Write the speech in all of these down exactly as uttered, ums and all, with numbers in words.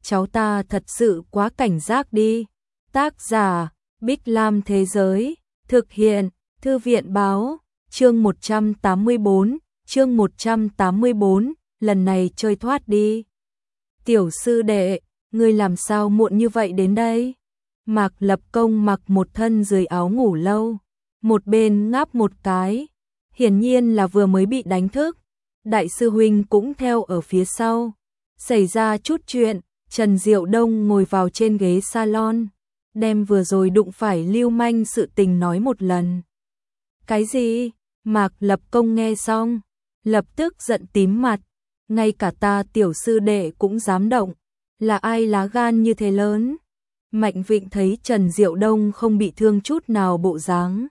cháu ta thật sự quá cảnh giác đi. Tác giả, Bích Lam Thế Giới, thực hiện, Thư viện Báo, chương một trăm tám mươi bốn, chương một trăm tám mươi bốn, lần này chơi thoát đi. Tiểu sư đệ, ngươi làm sao muộn như vậy đến đây? Mạc Lập Công mặc một thân dưới áo ngủ lâu, một bên ngáp một cái, hiển nhiên là vừa mới bị đánh thức. Đại sư huynh cũng theo ở phía sau. Xảy ra chút chuyện, Trần Diệu Đông ngồi vào trên ghế salon, đem vừa rồi đụng phải lưu manh sự tình nói một lần. Cái gì? Mạc Lập Công nghe xong, lập tức giận tím mặt, ngay cả ta tiểu sư đệ cũng dám động, là ai lá gan như thế lớn? Mạnh Vịnh thấy Trần Diệu Đông không bị thương chút nào bộ dáng,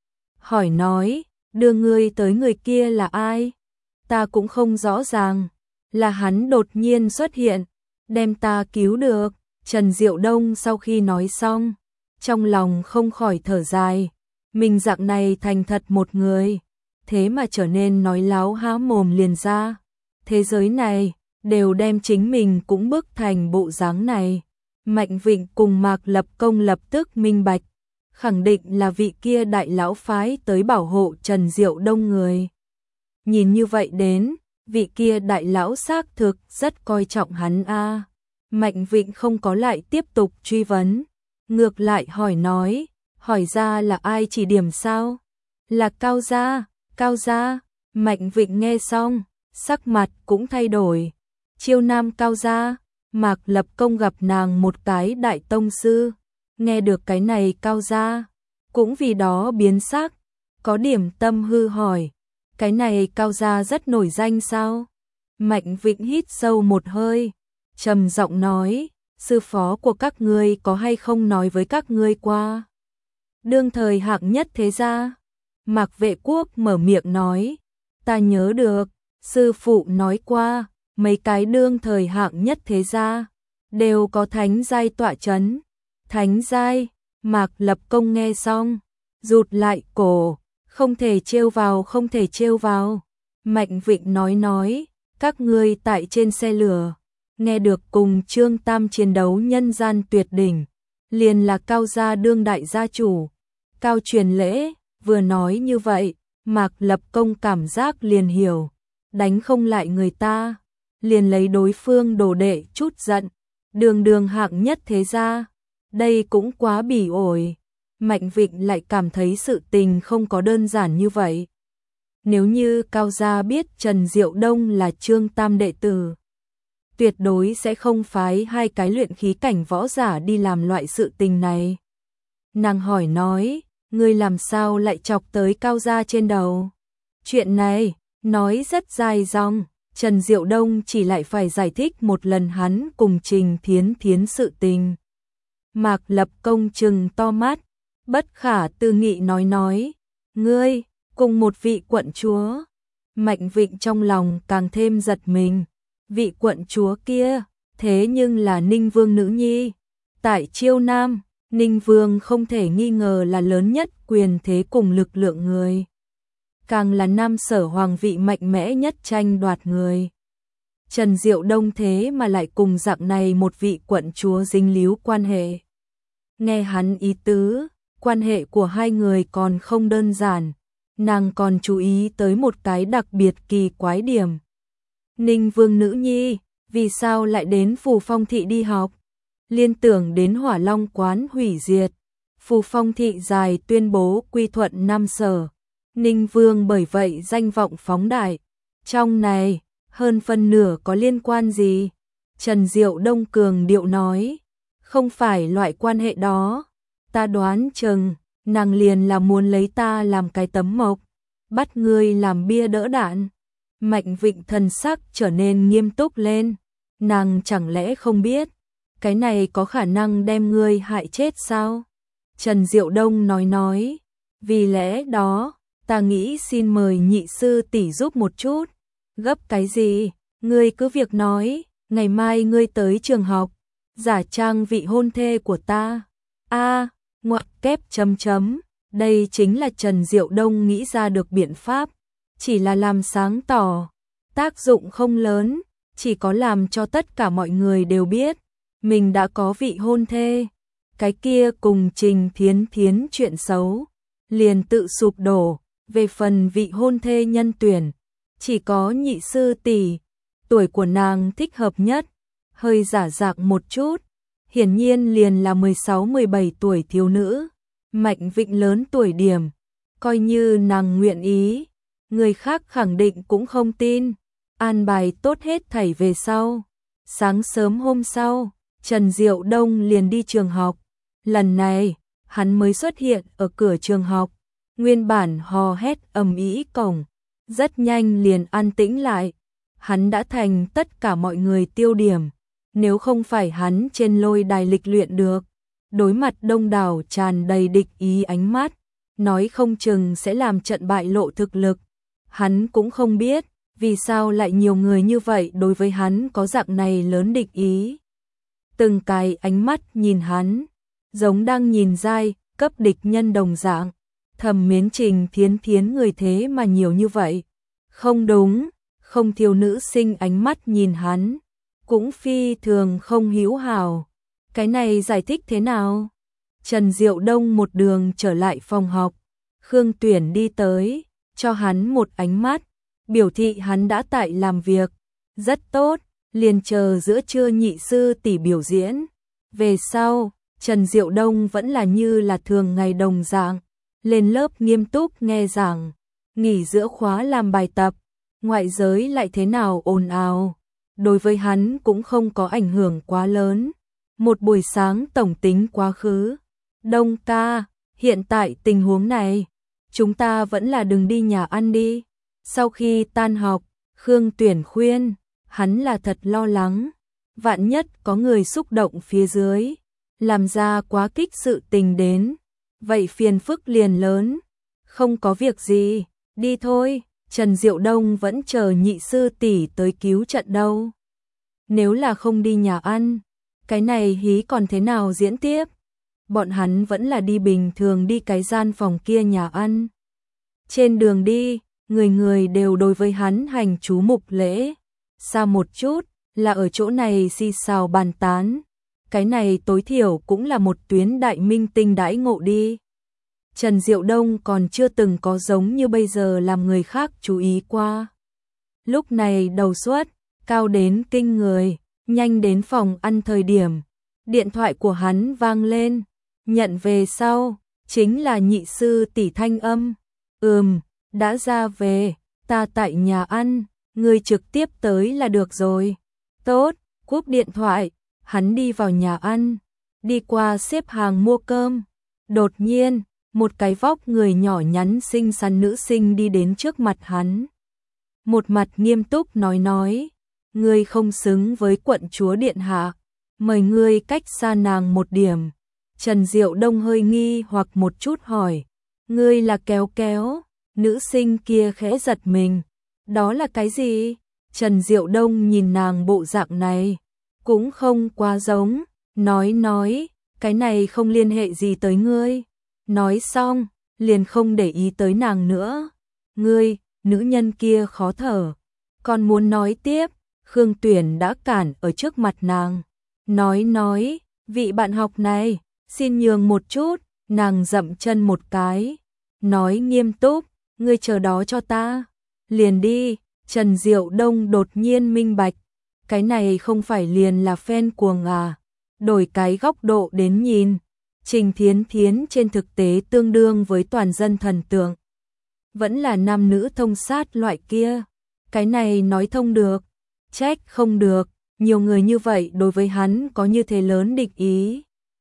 hỏi nói, đưa ngươi tới người kia là ai? Ta cũng không rõ ràng, là hắn đột nhiên xuất hiện, đem ta cứu được. Trần Diệu Đông sau khi nói xong, trong lòng không khỏi thở dài, mình dạng này thành thật một người, thế mà trở nên nói láo há mồm liền ra. Thế giới này, đều đem chính mình cũng bức thành bộ dáng này. Mạnh Vịnh cùng Mạc Lập Công lập tức minh bạch, khẳng định là vị kia đại lão phái tới bảo hộ Trần Diệu Đông người. Nhìn như vậy đến, vị kia đại lão xác thực rất coi trọng hắn a. Mạnh Vịnh không có lại tiếp tục truy vấn, ngược lại hỏi nói, hỏi ra là ai chỉ điểm sao? Là Cao gia, Cao gia. Mạnh Vịnh nghe xong, sắc mặt cũng thay đổi. Chiêu Nam Cao gia, Mạc Lập Công gặp nàng một cái đại tông sư, nghe được cái này Cao gia, cũng vì đó biến sắc, có điểm tâm hư hỏi, cái này Cao gia rất nổi danh sao? Mạnh Vịnh hít sâu một hơi, trầm giọng nói, sư phó của các ngươi có hay không nói với các ngươi qua? Đương thời hạng nhất thế gia. Mạc Vệ Quốc mở miệng nói, ta nhớ được, sư phụ nói qua, mấy cái đương thời hạng nhất thế gia đều có thánh giai tọa chấn. Thánh giai? Mạc Lập Công nghe xong, rụt lại cổ, không thể trêu vào, không thể trêu vào. Mạnh Vịnh nói nói, các ngươi tại trên xe lửa, nghe được cùng Trương Tam chiến đấu nhân gian tuyệt đỉnh, liền là Cao gia đương đại gia chủ, Cao truyền lễ. Vừa nói như vậy, Mạc Lập Công cảm giác liền hiểu, đánh không lại người ta, liền lấy đối phương đồ đệ chút giận, đường đường hạng nhất thế gia, đây cũng quá bỉ ổi. Mạnh Vịnh lại cảm thấy sự tình không có đơn giản như vậy. Nếu như Cao gia biết Trần Diệu Đông là Trương Tam đệ tử, tuyệt đối sẽ không phái hai cái luyện khí cảnh võ giả đi làm loại sự tình này. Nàng hỏi nói, ngươi làm sao lại chọc tới Cao gia trên đầu? Chuyện này, nói rất dài dòng, Trần Diệu Đông chỉ lại phải giải thích một lần hắn cùng Trình Thiến Thiến sự tình. Mạc Lập Công trừng to mắt, bất khả tư nghị nói nói, ngươi, cùng một vị quận chúa. Mạnh Vịnh trong lòng càng thêm giật mình, vị quận chúa kia, thế nhưng là Ninh Vương nữ nhi. Tại Chiêu Nam, Ninh Vương không thể nghi ngờ là lớn nhất quyền thế cùng lực lượng người, càng là Nam Sở hoàng vị mạnh mẽ nhất tranh đoạt người. Trần Diệu Đông thế mà lại cùng dạng này một vị quận chúa dính líu quan hệ. Nghe hắn ý tứ, quan hệ của hai người còn không đơn giản, nàng còn chú ý tới một cái đặc biệt kỳ quái điểm. Ninh Vương nữ nhi, vì sao lại đến Phù Phong thị đi học? Liên tưởng đến Hỏa Long quán hủy diệt, Phù Phong thị dài tuyên bố quy thuận Nam Sở, Ninh Vương bởi vậy danh vọng phóng đại. Trong này, hơn phân nửa có liên quan gì? Trần Diệu Đông cường điệu nói, không phải loại quan hệ đó, ta đoán chừng, nàng liền là muốn lấy ta làm cái tấm mộc, bắt ngươi làm bia đỡ đạn. Mạnh Vịnh thần sắc trở nên nghiêm túc lên, nàng chẳng lẽ không biết, cái này có khả năng đem ngươi hại chết sao? Trần Diệu Đông nói nói, vì lẽ đó, ta nghĩ xin mời nhị sư tỷ giúp một chút. Gấp cái gì? Ngươi cứ việc nói, ngày mai ngươi tới trường học, giả trang vị hôn thê của ta. A, ngoặc kép chấm chấm, đây chính là Trần Diệu Đông nghĩ ra được biện pháp, chỉ là làm sáng tỏ, tác dụng không lớn, chỉ có làm cho tất cả mọi người đều biết, mình đã có vị hôn thê, cái kia cùng Trình Thiến Thiến chuyện xấu, liền tự sụp đổ, về phần vị hôn thê nhân tuyển, chỉ có nhị sư tỷ, tuổi của nàng thích hợp nhất, hơi giả dạng một chút, hiển nhiên liền là mười sáu mười bảy tuổi thiếu nữ, Mạnh Vịnh lớn tuổi điểm, coi như nàng nguyện ý, người khác khẳng định cũng không tin, an bài tốt hết thảy về sau. Sáng sớm hôm sau, Trần Diệu Đông liền đi trường học, lần này, hắn mới xuất hiện ở cửa trường học, nguyên bản hò hét ầm ĩ cổng, rất nhanh liền an tĩnh lại, hắn đã thành tất cả mọi người tiêu điểm, nếu không phải hắn trên lôi đài lịch luyện được, đối mặt đông đảo tràn đầy địch ý ánh mắt, nói không chừng sẽ làm trận bại lộ thực lực, hắn cũng không biết, vì sao lại nhiều người như vậy đối với hắn có dạng này lớn địch ý. Từng cái ánh mắt nhìn hắn, giống đang nhìn giai, cấp địch nhân đồng dạng, thầm mến Trình Thiến Thiến người thế mà nhiều như vậy. Không đúng, không thiếu nữ sinh ánh mắt nhìn hắn, cũng phi thường không hữu hảo. Cái này giải thích thế nào? Trần Diệu Đông một đường trở lại phòng học, Khương Tuyển đi tới, cho hắn một ánh mắt, biểu thị hắn đã tại làm việc, rất tốt, liền chờ giữa trưa nhị sư tỷ biểu diễn. Về sau, Trần Diệu Đông vẫn là như là thường ngày đồng dạng, lên lớp nghiêm túc nghe giảng, nghỉ giữa khóa làm bài tập, ngoại giới lại thế nào ồn ào, đối với hắn cũng không có ảnh hưởng quá lớn. Một buổi sáng tổng tính quá khứ, Đông ca, hiện tại tình huống này, chúng ta vẫn là đừng đi nhà ăn đi. Sau khi tan học, Khương Tuyển khuyên, hắn là thật lo lắng, vạn nhất có người xúc động phía dưới, làm ra quá kích sự tình đến, vậy phiền phức liền lớn. Không có việc gì, đi thôi, Trần Diệu Đông vẫn chờ nhị sư tỷ tới cứu trận đâu. Nếu là không đi nhà ăn, cái này hí còn thế nào diễn tiếp? Bọn hắn vẫn là đi bình thường đi cái gian phòng kia nhà ăn. Trên đường đi, người người đều đối với hắn hành chú mục lễ. Xa một chút, là ở chỗ này xì xào bàn tán. Cái này tối thiểu cũng là một tuyến đại minh tinh đãi ngộ đi. Trần Diệu Đông còn chưa từng có giống như bây giờ làm người khác chú ý qua. Lúc này đầu suất, cao đến kinh người, nhanh đến phòng ăn thời điểm. Điện thoại của hắn vang lên, nhận về sau, chính là nhị sư tỷ thanh âm. Ừm, đã ra về, ta tại nhà ăn, ngươi trực tiếp tới là được rồi. Tốt, cúp điện thoại, hắn đi vào nhà ăn, đi qua xếp hàng mua cơm. Đột nhiên, một cái vóc người nhỏ nhắn xinh xắn nữ sinh đi đến trước mặt hắn. Một mặt nghiêm túc nói nói, ngươi không xứng với quận chúa điện hạ, mời ngươi cách xa nàng một điểm. Trần Diệu Đông hơi nghi hoặc một chút hỏi, ngươi là Kéo Kéo? Nữ sinh kia khẽ giật mình, đó là cái gì? Trần Diệu Đông nhìn nàng bộ dạng này, cũng không quá giống, nói nói, cái này không liên hệ gì tới ngươi. Nói xong, liền không để ý tới nàng nữa. Ngươi, nữ nhân kia khó thở, còn muốn nói tiếp, Khương Tuyển đã cản ở trước mặt nàng. Nói nói, vị bạn học này, xin nhường một chút, nàng dậm chân một cái. Nói nghiêm túc, ngươi chờ đó cho ta. Liền đi, Trần Diệu Đông đột nhiên minh bạch. Cái này không phải liền là fan cuồng à. Đổi cái góc độ đến nhìn. Trình Thiến Thiến trên thực tế tương đương với toàn dân thần tượng. Vẫn là nam nữ thông sát loại kia. Cái này nói thông được. Trách không được, nhiều người như vậy đối với hắn có như thế lớn địch ý.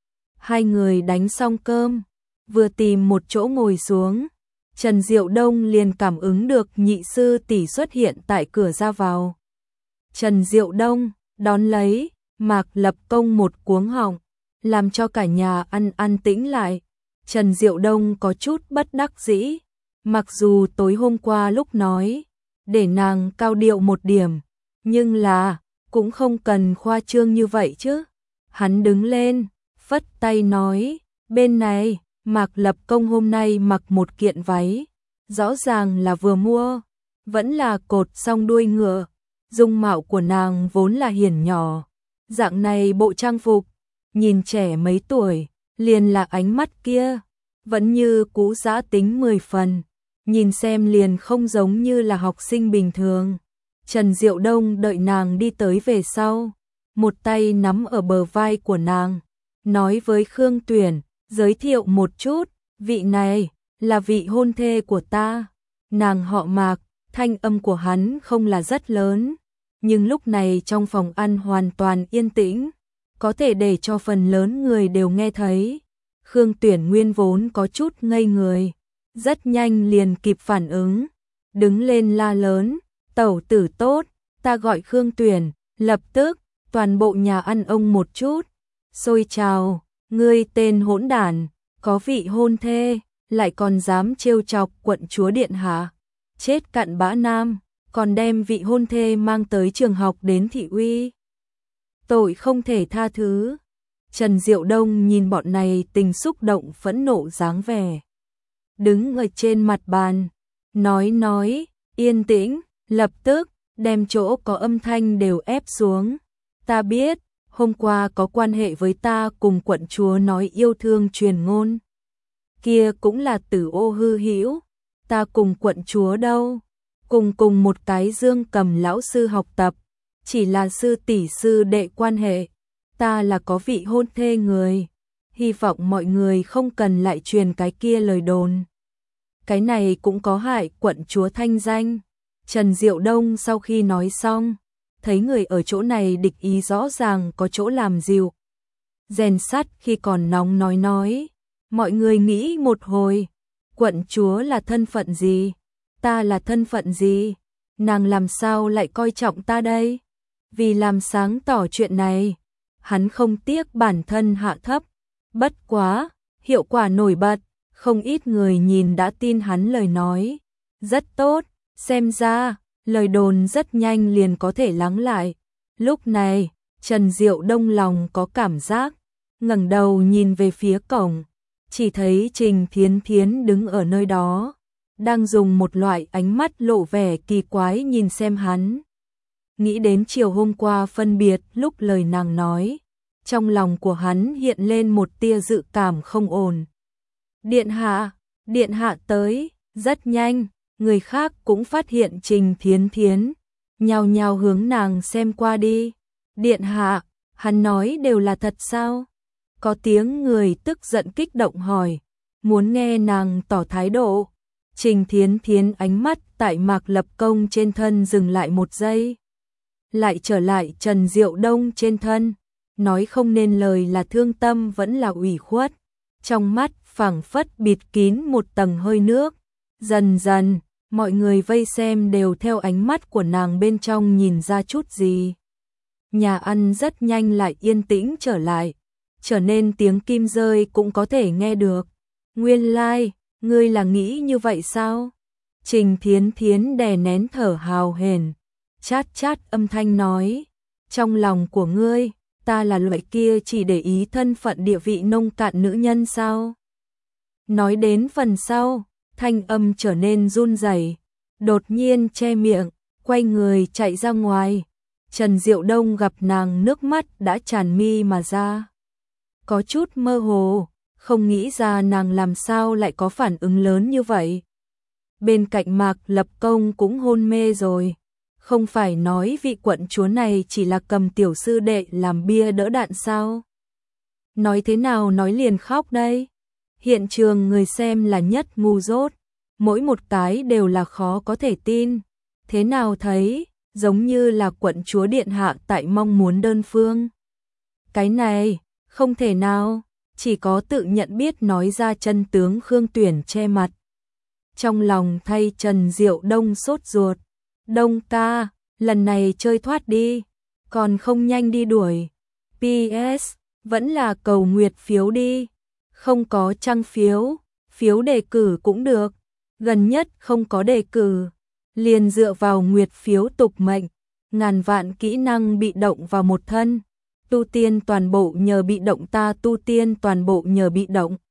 Hai người đánh xong cơm, vừa tìm một chỗ ngồi xuống. Trần Diệu Đông liền cảm ứng được nhị sư tỷ xuất hiện tại cửa ra vào. Trần Diệu Đông đón lấy, Mạc Lập Công một cuống họng, làm cho cả nhà ăn an tĩnh lại. Trần Diệu Đông có chút bất đắc dĩ, mặc dù tối hôm qua lúc nói, để nàng cao điệu một điểm, nhưng là, cũng không cần khoa trương như vậy chứ. Hắn đứng lên, phất tay nói, bên này, Mạc Lập Công hôm nay mặc một kiện váy, rõ ràng là vừa mua, vẫn là cột xong đuôi ngựa, dung mạo của nàng vốn là hiển nhỏ, dạng này bộ trang phục, nhìn trẻ mấy tuổi, liền là ánh mắt kia, vẫn như cũ giã tính mười phần, nhìn xem liền không giống như là học sinh bình thường. Trần Diệu Đông đợi nàng đi tới về sau, một tay nắm ở bờ vai của nàng, nói với Khương Tuyển, giới thiệu một chút, vị này là vị hôn thê của ta. Nàng họ Mạc, thanh âm của hắn không là rất lớn, nhưng lúc này trong phòng ăn hoàn toàn yên tĩnh, có thể để cho phần lớn người đều nghe thấy. Khương Tuyển nguyên vốn có chút ngây người, rất nhanh liền kịp phản ứng, đứng lên la lớn, tẩu tử tốt, ta gọi Khương Tuyển, lập tức, toàn bộ nhà ăn ông một chút, xôi trào, ngươi tên hỗn đản, có vị hôn thê, lại còn dám trêu chọc quận chúa điện hạ, chết cặn bã nam, còn đem vị hôn thê mang tới trường học đến thị uy. Tội không thể tha thứ. Trần Diệu Đông nhìn bọn này tình xúc động phẫn nộ dáng vẻ, đứng ở trên mặt bàn, nói nói, yên tĩnh, lập tức, đem chỗ có âm thanh đều ép xuống. Ta biết, hôm qua có quan hệ với ta cùng quận chúa nói yêu thương truyền ngôn. Kia cũng là Tử Ô hư hữu, ta cùng quận chúa đâu, cùng cùng một cái Dương Cầm lão sư học tập, chỉ là sư tỷ sư đệ quan hệ, ta là có vị hôn thê người, hy vọng mọi người không cần lại truyền cái kia lời đồn. Cái này cũng có hại quận chúa thanh danh. Trần Diệu Đông sau khi nói xong, thấy người ở chỗ này địch ý rõ ràng có chỗ làm dịu. Rèn sắt khi còn nóng nói nói, mọi người nghĩ một hồi, quận chúa là thân phận gì, ta là thân phận gì, nàng làm sao lại coi trọng ta đây? Vì làm sáng tỏ chuyện này, hắn không tiếc bản thân hạ thấp, bất quá, hiệu quả nổi bật, không ít người nhìn đã tin hắn lời nói. Rất tốt, xem ra, lời đồn rất nhanh liền có thể lắng lại. Lúc này, Trần Diệu Đông lòng có cảm giác, ngẩng đầu nhìn về phía cổng, chỉ thấy Trình Thiến Thiến đứng ở nơi đó, đang dùng một loại ánh mắt lộ vẻ kỳ quái nhìn xem hắn. Nghĩ đến chiều hôm qua phân biệt lúc lời nàng nói, trong lòng của hắn hiện lên một tia dự cảm không ổn. Điện hạ, điện hạ tới, rất nhanh, người khác cũng phát hiện Trình Thiến Thiến, nhào nhào hướng nàng xem qua đi. Điện hạ, hắn nói đều là thật sao? Có tiếng người tức giận kích động hỏi, muốn nghe nàng tỏ thái độ. Trình Thiến Thiến ánh mắt tại Mạc Lập Công trên thân dừng lại một giây, lại trở lại Trần Diệu Đông trên thân, nói không nên lời là thương tâm vẫn là ủy khuất, trong mắt phảng phất bịt kín một tầng hơi nước. Dần dần, mọi người vây xem đều theo ánh mắt của nàng bên trong nhìn ra chút gì. Nhà ăn rất nhanh lại yên tĩnh trở lại, trở nên tiếng kim rơi cũng có thể nghe được. Nguyên lai, like, ngươi là nghĩ như vậy sao? Trình Thiến Thiến đè nén thở hào hển, chát chát âm thanh nói, trong lòng của ngươi, ta là loại kia chỉ để ý thân phận địa vị nông cạn nữ nhân sao? Nói đến phần sau, thanh âm trở nên run rẩy, đột nhiên che miệng, quay người chạy ra ngoài. Trần Diệu Đông gặp nàng nước mắt đã tràn mi mà ra, có chút mơ hồ, không nghĩ ra nàng làm sao lại có phản ứng lớn như vậy. Bên cạnh Mạc Lập Công cũng hôn mê rồi, không phải nói vị quận chúa này chỉ là cầm tiểu sư đệ làm bia đỡ đạn sao? Nói thế nào nói liền khóc đây? Hiện trường người xem là nhất ngu dốt, mỗi một cái đều là khó có thể tin. Thế nào thấy, giống như là quận chúa điện hạ tại mong muốn đơn phương. Cái này, không thể nào, chỉ có tự nhận biết nói ra chân tướng Khương Tuyển che mặt. Trong lòng thay Trần Diệu Đông sốt ruột, Đông ca, lần này chơi thoát đi, còn không nhanh đi đuổi. pê ét, vẫn là cầu nguyệt phiếu đi, không có trăng phiếu, phiếu đề cử cũng được, gần nhất không có đề cử, liền dựa vào nguyệt phiếu tục mệnh, ngàn vạn kỹ năng bị động vào một thân, tu tiên toàn bộ nhờ bị động ta tu tiên toàn bộ nhờ bị động.